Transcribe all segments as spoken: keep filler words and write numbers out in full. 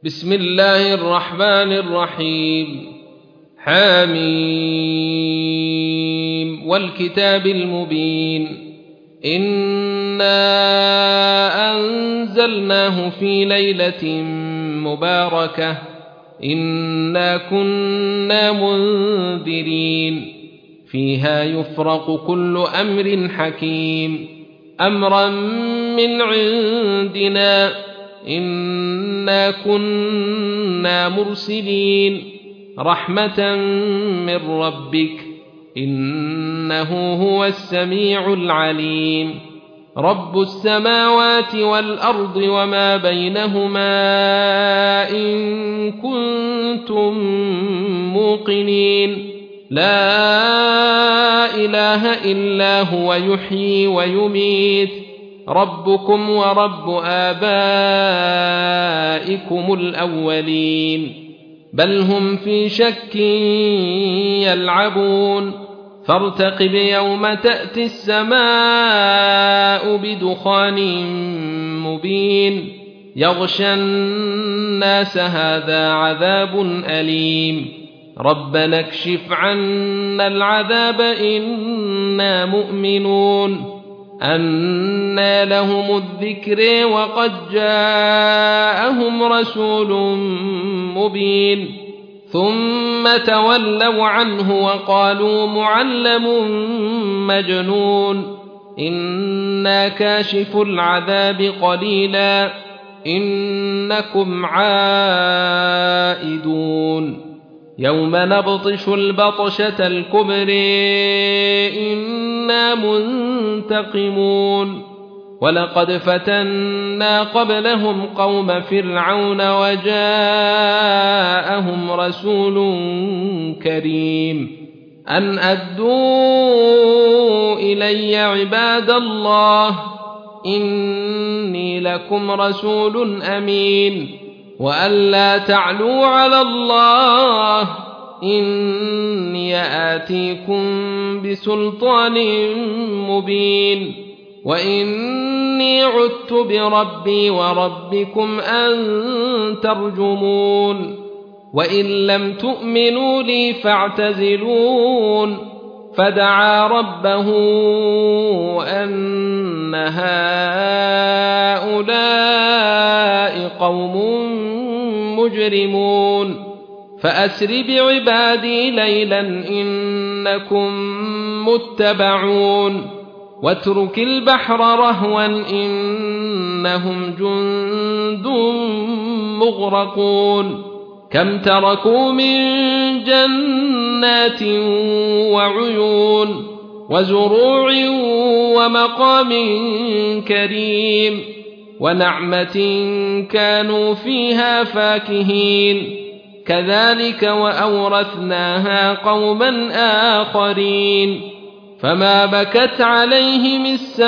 بسم الله الرحمن الرحيم حميم والكتاب المبين إنا أنزلناه في ليلة مباركة إنا كنا منذرين فيها يفرق كل أمر حكيم أمرا من عندنا إنا كنا مرسلين رحمة من ربك إنه هو السميع العليم رب السماوات والأرض وما بينهما إن كنتم موقنين لا إله إلا هو يحيي ويميت ربكم ورب آبائكم الأولين بل هم في شك يلعبون فارتقب يوم تأتي السماء بدخان مبين يغشى الناس هذا عذاب أليم ربنا اكشف عنا العذاب إنا مؤمنون أنى لهم الذكر وقد جاءهم رسول مبين ثم تولوا عنه وقالوا معلم مجنون إنا كاشف العذاب قليلا إنكم عائدون يوم نبطش البطشة الكبر إنا منتقمون ولقد فتنا قبلهم قوم فرعون وجاءهم رسول كريم أن أدوا إلي عباد الله إني لكم رسول أمين وأن لا تعلوا على الله إني آتيكم بسلطان مبين وإني عدت بربي وربكم أن ترجمون وإن لم تؤمنوا لي فاعتزلون فدعا ربه أن هؤلاء قوم مجرمون فأسر بعبادي ليلا إنكم متبعون واترك البحر رهوا إنهم جند مغرقون كم تركوا من جنات وعيون وزروع ومقام كريم ونعمة كانوا فيها فاكهين كذلك وأورثناها قوما آخرين فما بكت عليهم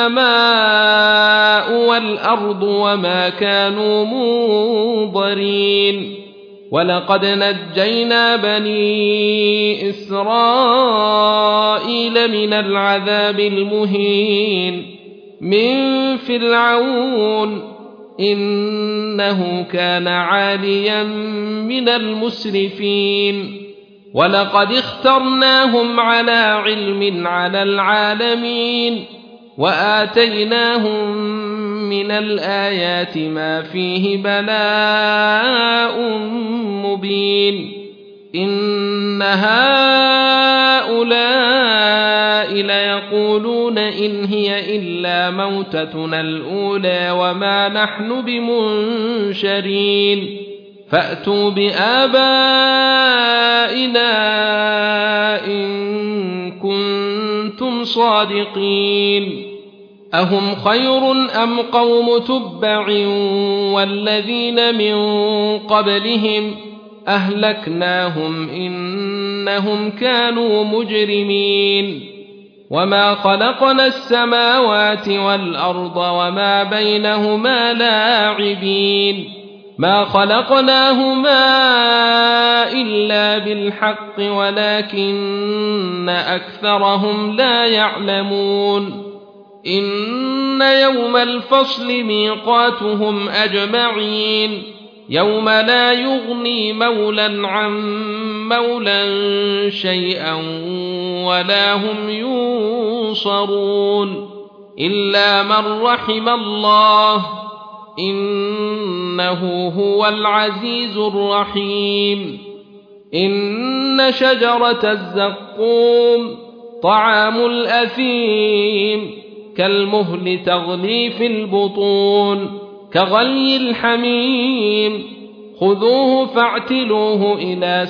السماء والأرض وما كانوا منظرين ولقد نجينا بني إسرائيل من العذاب المهين من فرعون إنه كان عاليا من المسرفين ولقد اخترناهم على علم على العالمين وآتيناهم من الآيات ما فيه بلاء مبين إن هؤلاء ليقولون إن هي إلا موتتنا الأولى وما نحن بمنشرين فأتوا بآبائنا إن كنتم صادقين أهم خير أم قوم تبع والذين من قبلهم أهلكناهم إنهم كانوا مجرمين وما خلقنا السماوات والأرض وما بينهما لاعبين ما خلقناهما إلا بالحق ولكن أكثرهم لا يعلمون إن يوم الفصل ميقاتهم أجمعين يوم لا يغني مولى عن مولى شيئا ولا هم ينصرون إلا من رحم الله إنه هو العزيز الرحيم. إن شجرة الزقوم طعام الأثيم كالمهل تغلي في البطون كغلي الحميم خذوه فاعتلوه إلى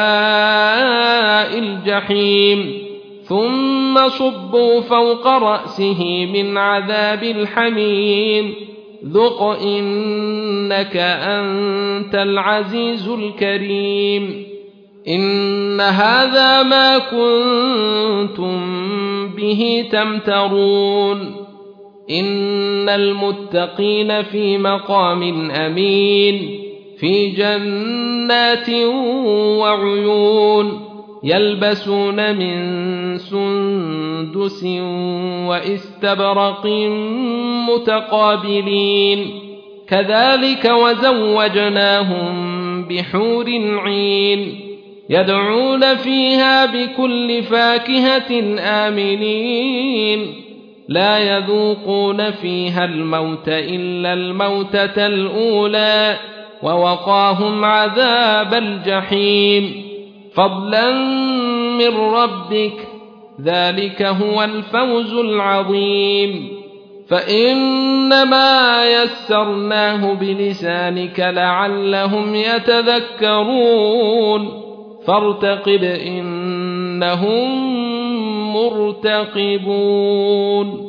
سواء الجحيم ثم صبوا فوق رأسه من عذاب الحميم ذق إنك أنت العزيز الكريم. إن هذا ما كنتم به تمترون إن المتقين في مقام أمين في جنات وعيون يلبسون من سندس واستبرق متقابلين كذلك وزوجناهم بحور عين يدعون فيها بكل فاكهة آمنين لا يذوقون فيها الموت إلا الموتة الأولى ووقاهم عذاب الجحيم فضلا من ربك ذلك هو الفوز العظيم. فإنما يسرناه بلسانك لعلهم يتذكرون فارتقب إنهم مرتقبون.